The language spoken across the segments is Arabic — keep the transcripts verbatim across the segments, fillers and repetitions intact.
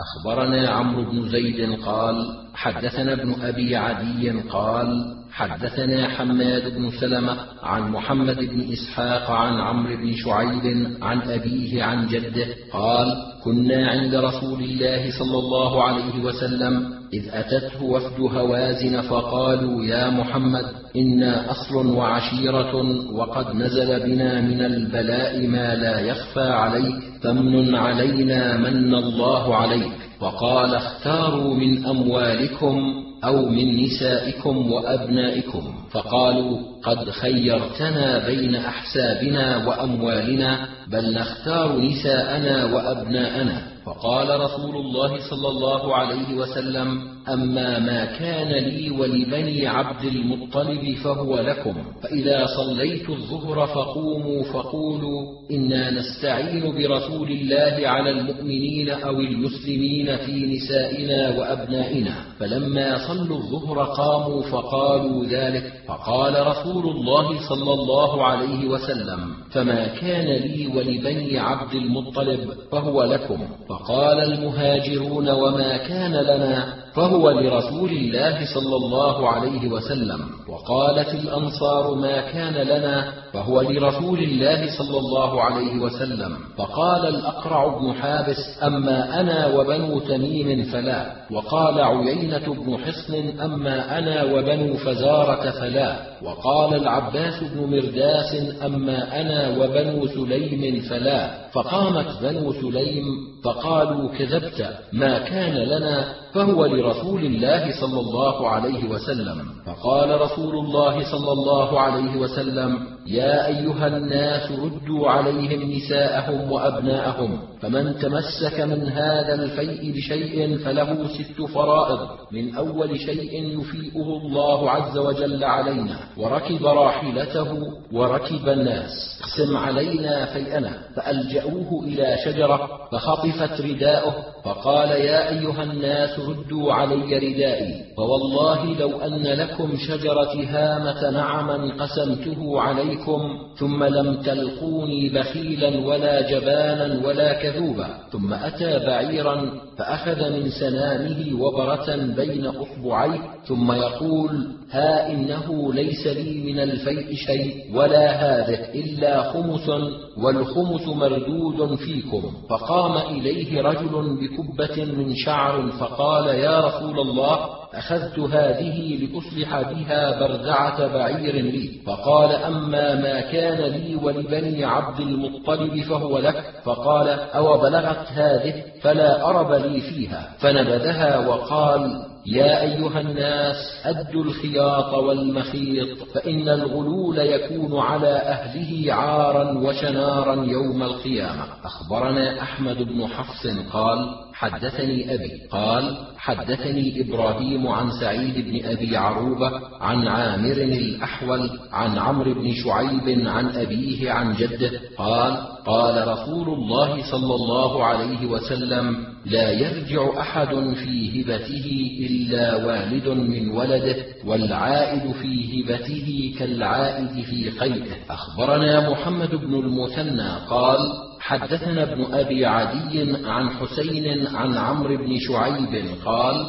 أخبرنا عمرو بن زيد قال حدثنا ابن أبي عدي قال حدثنا حماد بن سلمة عن محمد بن إسحاق عن عمرو بن شعيب عن أبيه عن جده قال كنا عند رسول الله صلى الله عليه وسلم إذ أتته وفد هوازن فقالوا يا محمد إنا أصل وعشيرة وقد نزل بنا من البلاء ما لا يخفى عليك فامنن علينا من الله عليك. فقال اختاروا من أموالكم أو من نسائكم وأبنائكم. فقالوا قد خيرتنا بين أحسابنا وأموالنا بل نختار نساءنا وأبناءنا. فقال رسول الله صلى الله عليه وسلم أما ما كان لي ولبني عبد المطلب فهو لكم، فإذا صليت الظهر فقوموا فقولوا إنا نستعين برسول الله على المؤمنين أو المسلمين في نسائنا وأبنائنا. فلما صلوا الظهر قاموا فقالوا ذلك. فقال رسول الله صلى الله عليه وسلم فما كان لي ولبني عبد المطلب فهو لكم. فقال المهاجرون وما كان لنا فهو لرسول الله صلى الله عليه وسلم. وقالت الأنصار ما كان لنا فهو لرسول الله صلى الله عليه وسلم. فقال الأقرع بن حابس أما أنا وبنو تميم فلا. وقال عيينة بن حصن أما أنا وبنو فزارة فلا. وقال العباس بن مرداس أما أنا وبنو سليم فلا. فقامت بنو سليم فقالوا كذبت، ما كان لنا فهو لرسول الله صلى الله عليه وسلم. فقال رسول الله صلى الله عليه وسلم يا أيها الناس ردوا عليهم نساءهم وأبناءهم، فمن تمسك من هذا الفيء بشيء فله ست فرائض. من أول شيء يفيئه الله عز وجل علينا، وركب راحلته وركب الناس، اقسم علينا فيئنا. فألجأوه إلى شجرة فخطفت رداءه، فقال يا أيها الناس ردوا علي ردائي، فوالله لو أن لكم شجرة هامة نعما قسمته عليكم ثم لم تلقوني بخيلا ولا جبانا ولا كذوبا. ثم أتى بعيرا فأخذ من سنامه وبرة بين أصبعيه ثم يقول ها إنه ليس لي من الفيء شيء ولا هذه إلا خمس، والخمس مردود فيكم. فقام إليه رجل بكبة من شعر فقال يا رسول الله أخذت هذه لأصلح بها بردعة بعير لي. فقال أما ما كان لي ولبني عبد المطلب فهو لك. فقال أو بلغت هذه فلا أرب لي فيها. فنبذها وقال يا أيها الناس أدوا الخياط والمخيط، فإن الغلول يكون على أهله عارا وشنارا يوم القيامة. أخبرنا أحمد بن حفص قال حدثني أبي قال حدثني إبراهيم عن سعيد بن أبي عروبة عن عامر الأحول عن عمرو بن شعيب عن أبيه عن جده قال قال رسول الله صلى الله عليه وسلم لا يرجع أحد في هبته إلا والد من ولده، والعائد في هبته كالعائد في قيئه. أخبرنا محمد بن المثنى قال حدثنا ابن أبي عدي عن حسين عن عمرو بن شعيب قال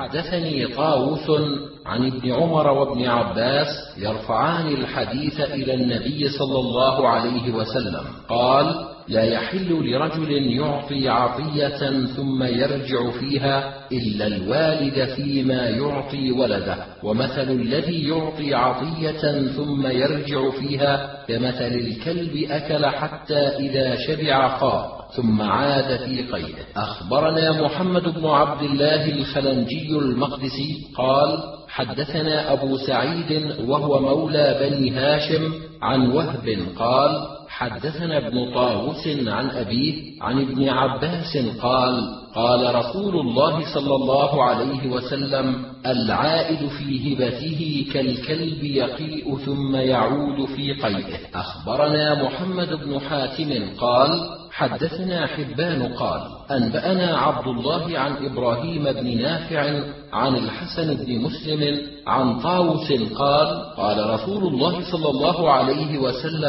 حدثني طاووس عن ابن عمر وابن عباس يرفعان الحديث إلى النبي صلى الله عليه وسلم قال لا يحل لرجل يعطي عطية ثم يرجع فيها إلا الوالد فيما يعطي ولده، ومثل الذي يعطي عطية ثم يرجع فيها كمثل الكلب أكل حتى إذا شبع قاء ثم عاد في قيده. أخبرنا محمد بن عبد الله الخلنجي المقدسي قال حدثنا أبو سعيد وهو مولى بني هاشم عن وهب قال حدثنا ابن طاووس عن أبيه عن ابن عباس قال قال رسول الله صلى الله عليه وسلم العائد في هبته كالكلب يقيء ثم يعود في قيئه. أخبرنا محمد بن حاتم قال حدثنا حبان قال أنبأنا عبد الله عن إبراهيم بن نافع عن الحسن بن مسلم عن طاووس قال قال رسول الله صلى الله عليه وسلم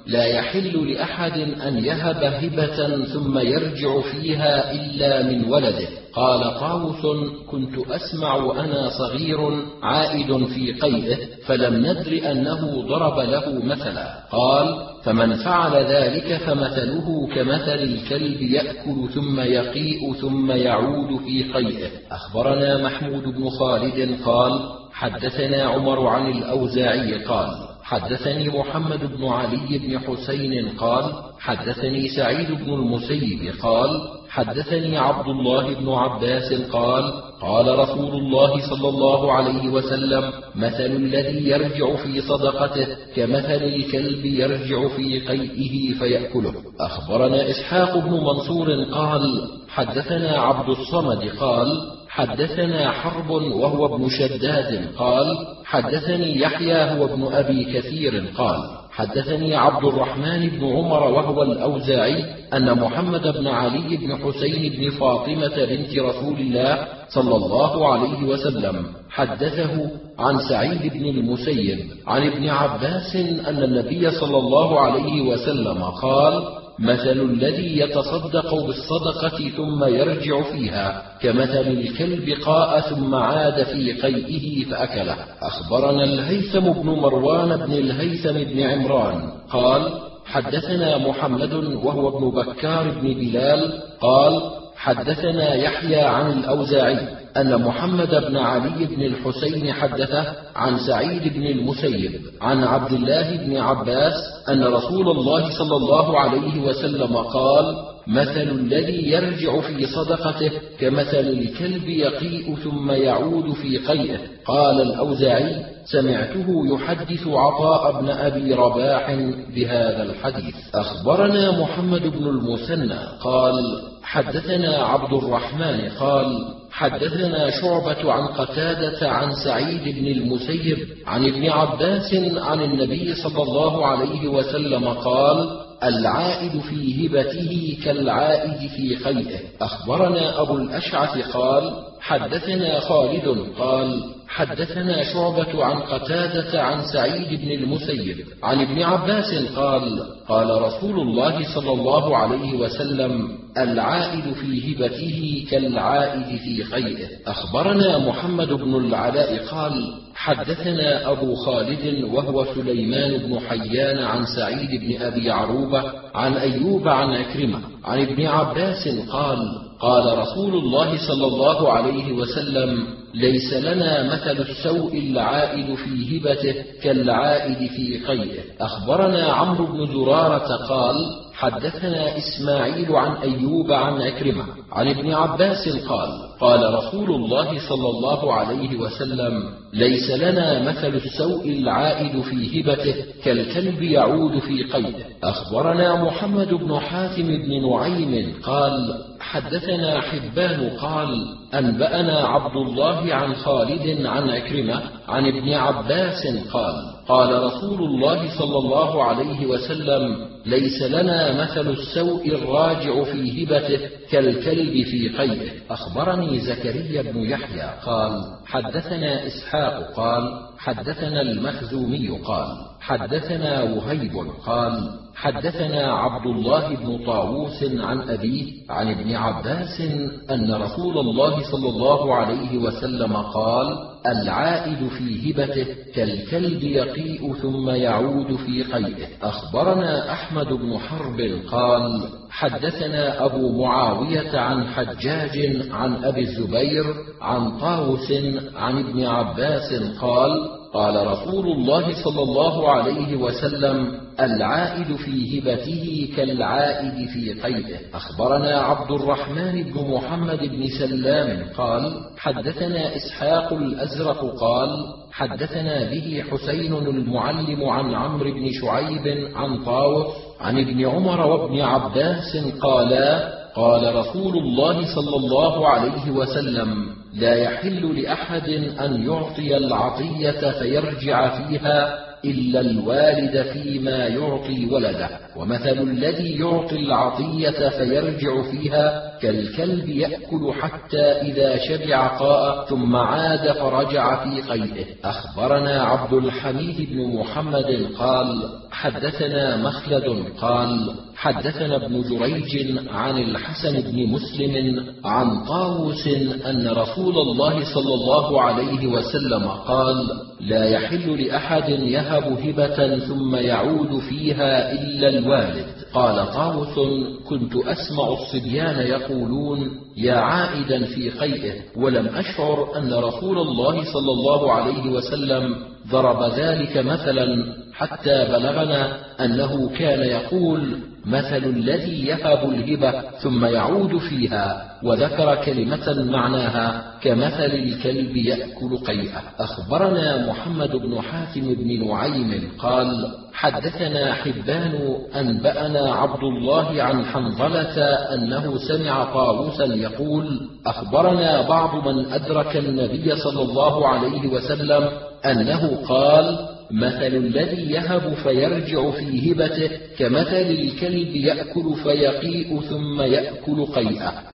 لا يحل لأحد أن يهب هبة ثم يرجع فيها إلا من ولده. قال طاووس: كنت أسمع وأنا صغير عائد في قيئه فلم ندر أنه ضرب له مثلا. قال: فمن فعل ذلك فمثله كمثل الكلب يأكل ثم يقيء ثم يعود في قيئه. أخبرنا محمود بن خالد قال: حدثنا عمر عن الأوزاعي قال: حدثني محمد بن علي بن حسين قال: حدثني سعيد بن المسيب قال: حدثني عبد الله بن عباس قال: قال رسول الله صلى الله عليه وسلم: مثل الذي يرجع في صدقته كمثل الكلب يرجع في قيئه فيأكله. أخبرنا إسحاق بن منصور قال: حدثنا عبد الصمد قال: حدثنا حرب وهو ابن شداد قال: حدثني يحيى هو ابن أبي كثير قال: حدثني عبد الرحمن بن عمر وهو الأوزاعي أن محمد بن علي بن حسين بن فاطمة بنت رسول الله صلى الله عليه وسلم حدثه عن سعيد بن المسيب عن ابن عباس أن النبي صلى الله عليه وسلم قال: مثل الذي يتصدق بالصدقة ثم يرجع فيها كمثل الكلب قاء ثم عاد في قيئه فأكله. أخبرنا الهيثم بن مروان بن الهيثم بن عمران قال: حدثنا محمد وهو ابن بكار بن بلال قال: حدثنا يحيى عن الأوزاعي أن محمد بن علي بن الحسين حدثه عن سعيد بن المسيب عن عبد الله بن عباس أن رسول الله صلى الله عليه وسلم قال: مثل الذي يرجع في صدقته كمثل الكلب يقيء ثم يعود في قيئه. قال الأوزاعي: سمعته يحدث عطاء بن أبي رباح بهذا الحديث. أخبرنا محمد بن المثنى قال: حدثنا عبد الرحمن قال: حدثنا شعبة عن قتادة عن سعيد بن المسيب عن ابن عباس عن النبي صلى الله عليه وسلم قال: العائد في هبته كالعائد في قيئه. أخبرنا أبو الأشعث قال: حدثنا خالد قال: حدثنا شعبة عن قتادة عن سعيد بن المسيب عن ابن عباس قال: قال رسول الله صلى الله عليه وسلم: العائد في هبته كالعائد في قيئه. أخبرنا محمد بن العلاء قال: حدثنا أبو خالد وهو سليمان بن حيان عن سعيد بن أبي عروبة عن أيوب عن عكرمة عن ابن عباس قال: قال رسول الله صلى الله عليه وسلم: ليس لنا مثل السوء العائد في هبته كالعائد في قيئه. أخبرنا عمرو بن زرارة قال: حدثنا إسماعيل عن أيوب عن عكرمة عن ابن عباس قال: قال رسول الله صلى الله عليه وسلم: ليس لنا مثل السوء العائد في هبته كالكلب يعود في قيئه. أخبرنا محمد بن حاتم بن نعيم قال: حدثنا حبان قال: أنبأنا عبد الله عن خالد عن عكرمة عن ابن عباس قال: قال رسول الله صلى الله عليه وسلم: ليس لنا مثل السوء الراجع في هبته كالكلب في قيئه. أخبرني زكريا بن يحيى قال: حدثنا إسحاق قال: حدثنا المخزومي قال: حدثنا وهيب قال: حدثنا عبد الله بن طاووس عن أبيه عن ابن عباس أن رسول الله صلى الله عليه وسلم قال: العائد في هبته كالكلب يقيء ثم يعود في قيئه. أخبرنا أحمد بن حرب قال: حدثنا أبو معاوية عن حجاج عن أبي الزبير عن طاووس عن ابن عباس قال: قال رسول الله صلى الله عليه وسلم: العائد في هبته كالعائد في قيئه. أخبرنا عبد الرحمن بن محمد بن سلام قال: حدثنا إسحاق الأزرق قال: حدثنا به حسين المعلم عن عمرو بن شعيب عن طاووس عن ابن عمر وابن عباس قالا: قال رسول الله صلى الله عليه وسلم: لا يحل لأحد أن يعطي العطية فيرجع فيها إلا الوالد فيما يعطي ولده. ومثل الذي يعطي العطية فيرجع فيها كالكلب يأكل حتى إذا شبع قاء ثم عاد فرجع في قيئه. أخبرنا عبد الحميد بن محمد قال حدثنا مخلد قال حدثنا ابن جريج عن الحسن بن مسلم عن طاووس أن رسول الله صلى الله عليه وسلم قال لا يحل لأحد يهب هبة ثم يعود فيها إلا الوالد. قال طاووس كنت أسمع الصبيان يقولون يا عائدا في قيئه، ولم أشعر أن رسول الله صلى الله عليه وسلم ضرب ذلك مثلا، حتى بلغنا أنه كان يقول مثل الذي يهب الهبة ثم يعود فيها، وذكر كلمة معناها كمثل الكلب يأكل قيئة. أخبرنا محمد بن حاتم بن نعيم قال حدثنا حبان أنبأنا عبد الله عن حنظلة أنه سمع طاووسا يقول أخبرنا بعض من أدرك النبي صلى الله عليه وسلم أنه قال مثل الذي يهب فيرجع في هبته كمثل الكلب يأكل فيقيء ثم يأكل قيئة.